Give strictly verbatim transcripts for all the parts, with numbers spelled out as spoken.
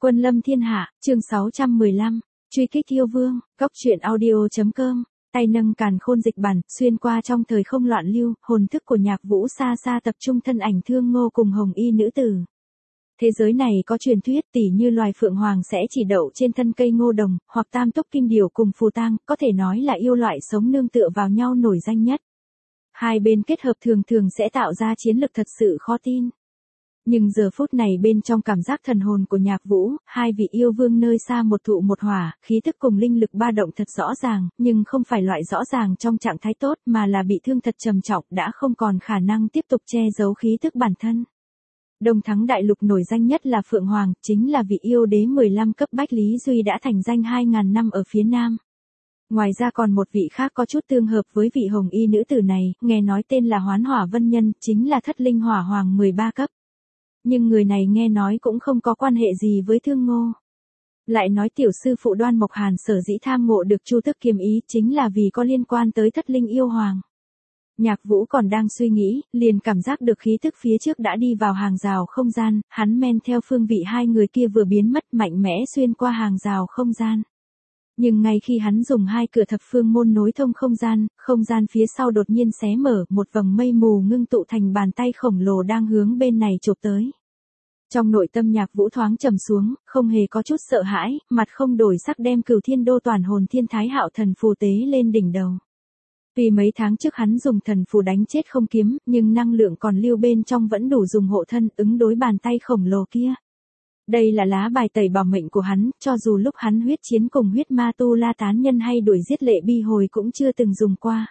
Quân lâm thiên hạ, chương sáu trăm mười lăm, truy kích yêu vương, góc truyện audio.com, tay nâng càn khôn dịch bản, xuyên qua trong thời không loạn lưu, hồn thức của Nhạc Vũ xa xa tập trung thân ảnh Thương Ngô cùng hồng y nữ tử. Thế giới này có truyền thuyết tỉ như loài phượng hoàng sẽ chỉ đậu trên thân cây ngô đồng, hoặc tam túc kinh điểu cùng phù tang, có thể nói là yêu loại sống nương tựa vào nhau nổi danh nhất. Hai bên kết hợp thường thường sẽ tạo ra chiến lực thật sự khó tin. Nhưng giờ phút này bên trong cảm giác thần hồn của Nhạc Vũ, hai vị yêu vương nơi xa một thụ một hỏa, khí thức cùng linh lực ba động thật rõ ràng, nhưng không phải loại rõ ràng trong trạng thái tốt mà là bị thương thật trầm trọng đã không còn khả năng tiếp tục che giấu khí thức bản thân. Đông Thắng Đại Lục nổi danh nhất là Phượng Hoàng, chính là vị yêu đế mười lăm cấp Bách Lý Duy đã thành danh hai ngàn năm ở phía Nam. Ngoài ra còn một vị khác có chút tương hợp với vị hồng y nữ tử này, nghe nói tên là Hoán Hỏa Vân Nhân, chính là Thất Linh Hỏa Hoàng mười ba cấp. Nhưng người này nghe nói cũng không có quan hệ gì với Thương Ngô. Lại nói tiểu sư phụ Đoan Mộc Hàn sở dĩ tham ngộ được Chu Tức Kiếm Ý chính là vì có liên quan tới Thất Linh Yêu Hoàng. Nhạc Vũ còn đang suy nghĩ, liền cảm giác được khí tức phía trước đã đi vào hàng rào không gian, hắn men theo phương vị hai người kia vừa biến mất mạnh mẽ xuyên qua hàng rào không gian. Nhưng ngay khi hắn dùng hai cửa thập phương môn nối thông không gian, không gian phía sau đột nhiên xé mở, một vầng mây mù ngưng tụ thành bàn tay khổng lồ đang hướng bên này chụp tới. Trong nội tâm Nhạc Vũ thoáng trầm xuống, không hề có chút sợ hãi, mặt không đổi sắc đem Cửu Thiên Đô Toàn Hồn Thiên Thái Hạo Thần Phù tế lên đỉnh đầu. Vì mấy tháng trước hắn dùng thần phù đánh chết không kiếm, nhưng năng lượng còn lưu bên trong vẫn đủ dùng hộ thân ứng đối bàn tay khổng lồ kia. Đây là lá bài tẩy bảo mệnh của hắn, cho dù lúc hắn huyết chiến cùng huyết ma tu la tán nhân hay đuổi giết lệ bi hồi cũng chưa từng dùng qua.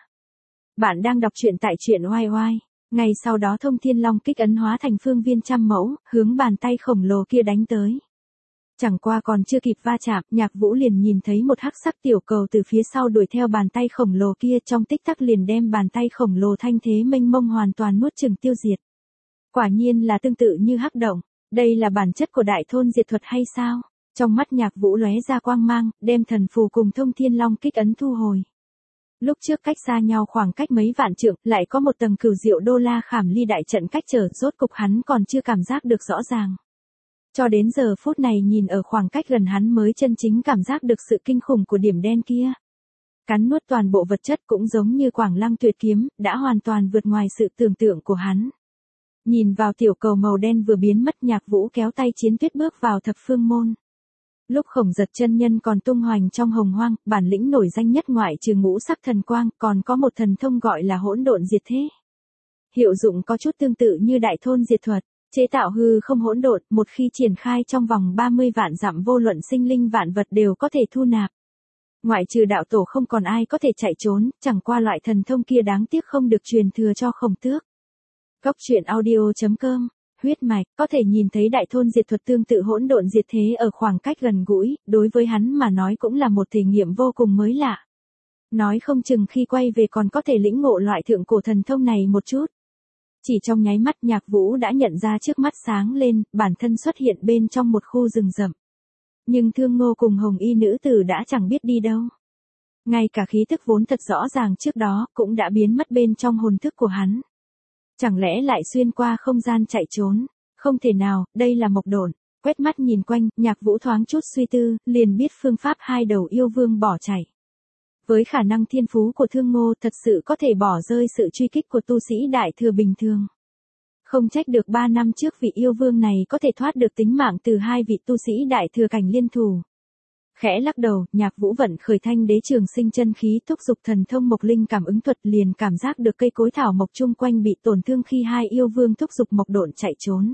Bạn đang đọc truyện tại truyện oai oai. Ngay sau đó Thông Thiên Long kích ấn hóa thành phương viên trăm mẫu, hướng bàn tay khổng lồ kia đánh tới. Chẳng qua còn chưa kịp va chạm, Nhạc Vũ liền nhìn thấy một hắc sắc tiểu cầu từ phía sau đuổi theo bàn tay khổng lồ kia, trong tích tắc liền đem bàn tay khổng lồ thanh thế mênh mông hoàn toàn nuốt chửng tiêu diệt. Quả nhiên là tương tự như hắc động, đây là bản chất của đại thôn diệt thuật hay sao? Trong mắt Nhạc Vũ lóe ra quang mang, đem thần phù cùng Thông Thiên Long kích ấn thu hồi. Lúc trước cách xa nhau khoảng cách mấy vạn trượng, lại có một tầng cửu diệu đô la khảm ly đại trận cách trở, rốt cục hắn còn chưa cảm giác được rõ ràng. Cho đến giờ phút này nhìn ở khoảng cách gần hắn mới chân chính cảm giác được sự kinh khủng của điểm đen kia. Cắn nuốt toàn bộ vật chất cũng giống như Quảng Lăng Tuyệt Kiếm, đã hoàn toàn vượt ngoài sự tưởng tượng của hắn. Nhìn vào tiểu cầu màu đen vừa biến mất, Nhạc Vũ kéo tay Chiến Tuyết bước vào thập phương môn. Lúc Khổng Giật chân nhân còn tung hoành trong hồng hoang, bản lĩnh nổi danh nhất ngoại trừ ngũ sắc thần quang, còn có một thần thông gọi là hỗn độn diệt thế. Hiệu dụng có chút tương tự như đại thôn diệt thuật. Chế tạo hư không hỗn độn, một khi triển khai trong vòng ba mươi vạn dặm vô luận sinh linh vạn vật đều có thể thu nạp. Ngoại trừ đạo tổ không còn ai có thể chạy trốn, chẳng qua loại thần thông kia đáng tiếc không được truyền thừa cho Khổng Tước. Góc truyện audio.com, huyết mạch, có thể nhìn thấy đại thôn diệt thuật tương tự hỗn độn diệt thế ở khoảng cách gần gũi, đối với hắn mà nói cũng là một thể nghiệm vô cùng mới lạ. Nói không chừng khi quay về còn có thể lĩnh ngộ loại thượng cổ thần thông này một chút. Chỉ trong nháy mắt Nhạc Vũ đã nhận ra trước mắt sáng lên, bản thân xuất hiện bên trong một khu rừng rậm. Nhưng Thương Ngô cùng hồng y nữ tử đã chẳng biết đi đâu. Ngay cả khí thức vốn thật rõ ràng trước đó cũng đã biến mất bên trong hồn thức của hắn. Chẳng lẽ lại xuyên qua không gian chạy trốn? Không thể nào, đây là Mộc Độn. Quét mắt nhìn quanh, Nhạc Vũ thoáng chút suy tư, liền biết phương pháp hai đầu yêu vương bỏ chạy. Với khả năng thiên phú của Thương Ngô thật sự có thể bỏ rơi sự truy kích của tu sĩ đại thừa bình thường. Không trách được ba năm trước vị yêu vương này có thể thoát được tính mạng từ hai vị tu sĩ đại thừa cảnh liên thủ. Khẽ lắc đầu, Nhạc Vũ vận khởi Thanh Đế Trường Sinh chân khí thúc giục thần thông Mộc Linh cảm ứng thuật, liền cảm giác được cây cối thảo mộc chung quanh bị tổn thương khi hai yêu vương thúc giục Mộc Độn chạy trốn.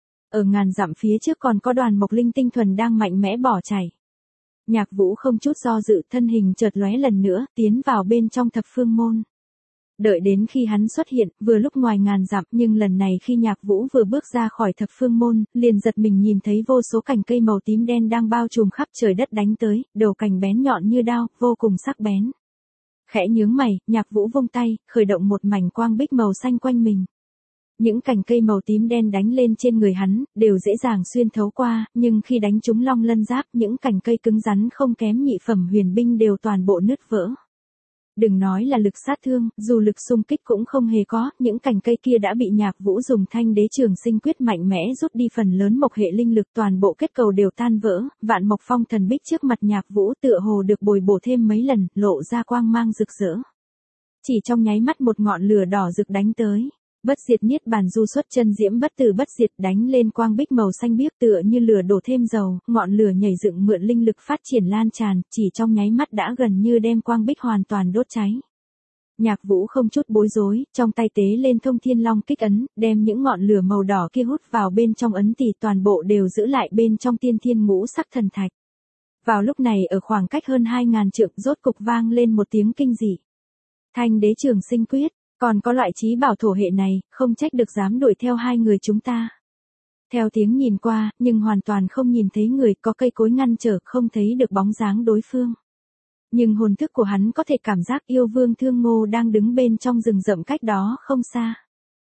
Ở ngàn dặm phía trước còn có đoàn Mộc Linh tinh thuần đang mạnh mẽ bỏ chạy. Nhạc Vũ không chút do dự, thân hình chợt lóe lần nữa, tiến vào bên trong thập phương môn. Đợi đến khi hắn xuất hiện, vừa lúc ngoài ngàn dặm, nhưng lần này khi Nhạc Vũ vừa bước ra khỏi thập phương môn, liền giật mình nhìn thấy vô số cành cây màu tím đen đang bao trùm khắp trời đất đánh tới, đầu cành bén nhọn như đao, vô cùng sắc bén. Khẽ nhướng mày, Nhạc Vũ vung tay, khởi động một mảnh quang bích màu xanh quanh mình. Những cành cây màu tím đen đánh lên trên người hắn, đều dễ dàng xuyên thấu qua, nhưng khi đánh trúng long lân giáp, những cành cây cứng rắn không kém nhị phẩm huyền binh đều toàn bộ nứt vỡ. Đừng nói là lực sát thương, dù lực xung kích cũng không hề có, những cành cây kia đã bị Nhạc Vũ dùng Thanh Đế Trường Sinh Quyết mạnh mẽ rút đi phần lớn mộc hệ linh lực, toàn bộ kết cầu đều tan vỡ, Vạn Mộc Phong Thần Bích trước mặt Nhạc Vũ tựa hồ được bồi bổ thêm mấy lần, lộ ra quang mang rực rỡ. Chỉ trong nháy mắt một ngọn lửa đỏ rực đánh tới. Bất diệt niết bàn du xuất chân diễm bất tử bất diệt đánh lên quang bích màu xanh biếc tựa như lửa đổ thêm dầu, ngọn lửa nhảy dựng mượn linh lực phát triển lan tràn, chỉ trong nháy mắt đã gần như đem quang bích hoàn toàn đốt cháy. Nhạc Vũ không chút bối rối, trong tay tế lên Thông Thiên Long kích ấn, đem những ngọn lửa màu đỏ kia hút vào bên trong ấn thì toàn bộ đều giữ lại bên trong tiên thiên ngũ sắc thần thạch. Vào lúc này ở khoảng cách hơn hai ngàn trượng rốt cục vang lên một tiếng kinh dị. Thanh Đế Trường Sinh Quyết. Còn có loại trí bảo thổ hệ này, không trách được dám đuổi theo hai người chúng ta. Theo tiếng nhìn qua, nhưng hoàn toàn không nhìn thấy người, có cây cối ngăn trở, không thấy được bóng dáng đối phương. Nhưng hồn thức của hắn có thể cảm giác yêu vương Thương Ngô đang đứng bên trong rừng rậm cách đó không xa.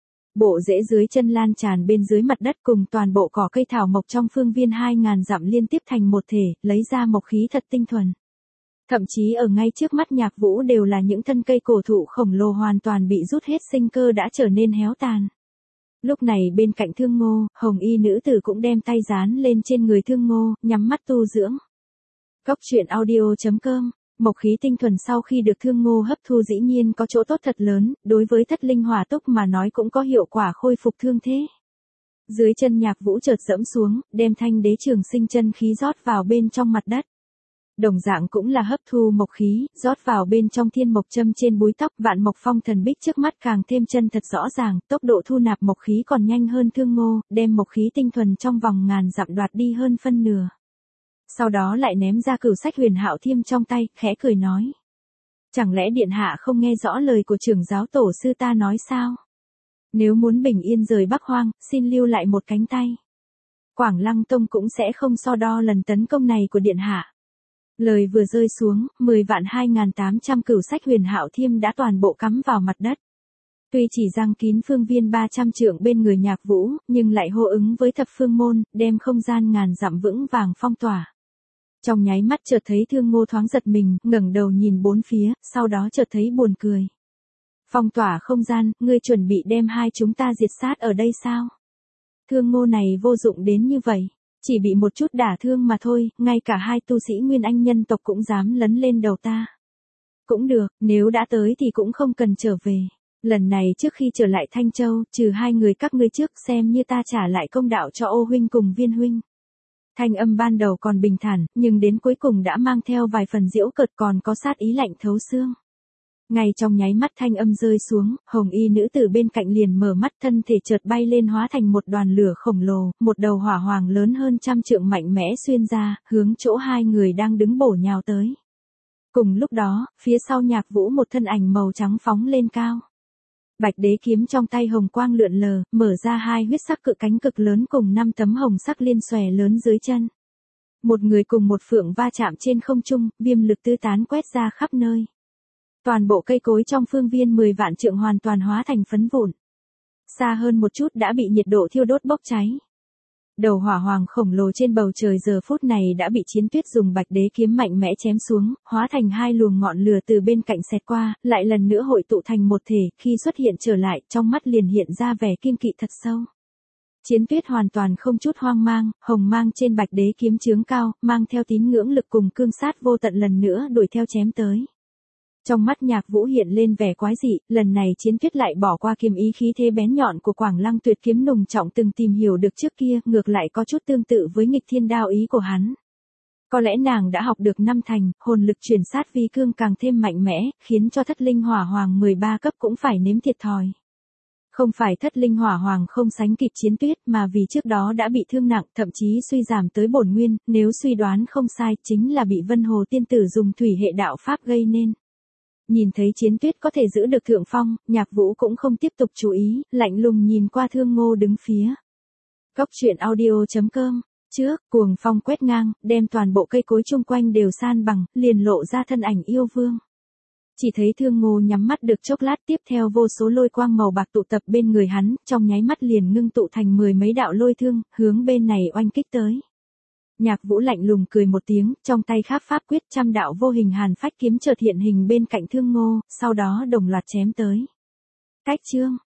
Bộ rễ dưới chân lan tràn bên dưới mặt đất cùng toàn bộ cỏ cây thảo mộc trong phương viên hai ngàn dặm liên tiếp thành một thể, lấy ra mộc khí thật tinh thuần. Thậm chí ở ngay trước mắt Nhạc Vũ đều là những thân cây cổ thụ khổng lồ hoàn toàn bị rút hết sinh cơ đã trở nên héo tàn. Lúc này bên cạnh Thương Ngô, hồng y nữ tử cũng đem tay dán lên trên người Thương Ngô, nhắm mắt tu dưỡng. Cốc truyện audio chấm com. Mộc khí tinh thuần sau khi được Thương Ngô hấp thu dĩ nhiên có chỗ tốt thật lớn, đối với thất linh hỏa túc mà nói cũng có hiệu quả khôi phục thương thế. Dưới chân Nhạc Vũ chợt dẫm xuống, đem Thanh Đế Trường Sinh chân khí rót vào bên trong mặt đất. Đồng dạng cũng là hấp thu mộc khí, rót vào bên trong thiên mộc châm trên búi tóc, Vạn Mộc Phong Thần Bích trước mắt càng thêm chân thật rõ ràng, tốc độ thu nạp mộc khí còn nhanh hơn Thương Ngô, đem mộc khí tinh thuần trong vòng ngàn dặm đoạt đi hơn phân nửa. Sau đó lại ném ra cửu sách Huyền Hạo Thiêm trong tay, khẽ cười nói: "Chẳng lẽ điện hạ không nghe rõ lời của trưởng giáo tổ sư ta nói sao? Nếu muốn bình yên rời Bắc Hoang, xin lưu lại một cánh tay. Quảng Lăng Tông cũng sẽ không so đo lần tấn công này của điện hạ." Lời vừa rơi xuống, mười vạn hai nghìn tám trăm cửu sách Huyền Hạo Thiêm đã toàn bộ cắm vào mặt đất. Tuy chỉ giăng kín phương viên ba trăm trượng bên người Nhạc Vũ, nhưng lại hô ứng với thập phương môn, đem không gian ngàn dặm vững vàng phong tỏa. Trong nháy mắt chợt thấy Thương Ngô thoáng giật mình, ngẩng đầu nhìn bốn phía, sau đó chợt thấy buồn cười. "Phong tỏa không gian, ngươi chuẩn bị đem hai chúng ta diệt sát ở đây sao? Thương Ngô này vô dụng đến như vậy. Chỉ bị một chút đả thương mà thôi, ngay cả hai tu sĩ Nguyên Anh nhân tộc cũng dám lấn lên đầu ta. Cũng được, nếu đã tới thì cũng không cần trở về. Lần này trước khi trở lại Thanh Châu, trừ hai người các ngươi trước xem như ta trả lại công đạo cho Ô huynh cùng Viên huynh." Thanh âm ban đầu còn bình thản, nhưng đến cuối cùng đã mang theo vài phần giễu cợt, còn có sát ý lạnh thấu xương. Ngay trong nháy mắt thanh âm rơi xuống, hồng y nữ tử bên cạnh liền mở mắt, thân thể chợt bay lên hóa thành một đoàn lửa khổng lồ, một đầu hỏa hoàng lớn hơn trăm trượng mạnh mẽ xuyên ra, hướng chỗ hai người đang đứng bổ nhào tới. Cùng lúc đó, phía sau Nhạc Vũ một thân ảnh màu trắng phóng lên cao. Bạch đế kiếm trong tay hồng quang lượn lờ, mở ra hai huyết sắc cự cánh cực lớn cùng năm tấm hồng sắc liên xòe lớn dưới chân. Một người cùng một phượng va chạm trên không trung, viêm lực tứ tán quét ra khắp nơi. Toàn bộ cây cối trong phương viên mười vạn trượng hoàn toàn hóa thành phấn vụn. Xa hơn một chút đã bị nhiệt độ thiêu đốt bốc cháy. Đầu hỏa hoàng khổng lồ trên bầu trời giờ phút này đã bị Chiến Tuyết dùng bạch đế kiếm mạnh mẽ chém xuống, hóa thành hai luồng ngọn lửa từ bên cạnh xẹt qua, lại lần nữa hội tụ thành một thể, khi xuất hiện trở lại, trong mắt liền hiện ra vẻ kiêng kỵ thật sâu. Chiến Tuyết hoàn toàn không chút hoang mang, hồng mang trên bạch đế kiếm chướng cao, mang theo tín ngưỡng lực cùng cương sát vô tận lần nữa đuổi theo chém tới. Trong mắt Nhạc Vũ hiện lên vẻ quái dị, lần này Chiến Tuyết lại bỏ qua kiếm ý khí thế bén nhọn của Quảng Lăng Tuyệt kiếm nùng trọng từng tìm hiểu được trước kia, ngược lại có chút tương tự với nghịch thiên đao ý của hắn. Có lẽ nàng đã học được năm thành, hồn lực chuyển sát vi cương càng thêm mạnh mẽ, khiến cho thất linh hỏa hoàng mười ba cấp cũng phải nếm thiệt thòi. Không phải thất linh hỏa hoàng không sánh kịp Chiến Tuyết mà vì trước đó đã bị thương nặng, thậm chí suy giảm tới bổn nguyên, nếu suy đoán không sai chính là bị Vân Hồ tiên tử dùng thủy hệ đạo pháp gây nên. Nhìn thấy Chiến Tuyết có thể giữ được thượng phong, Nhạc Vũ cũng không tiếp tục chú ý, lạnh lùng nhìn qua Thương Ngô đứng phía. Cốc truyện audio chấm com. Trước, cuồng phong quét ngang, đem toàn bộ cây cối chung quanh đều san bằng, liền lộ ra thân ảnh yêu vương. Chỉ thấy Thương Ngô nhắm mắt được chốc lát, tiếp theo vô số lôi quang màu bạc tụ tập bên người hắn, trong nháy mắt liền ngưng tụ thành mười mấy đạo lôi thương, hướng bên này oanh kích tới. Nhạc Vũ lạnh lùng cười một tiếng, trong tay khắc pháp quyết trăm đạo vô hình hàn phách kiếm chợt hiện hình bên cạnh Thương Ngô, sau đó đồng loạt chém tới. Cách chương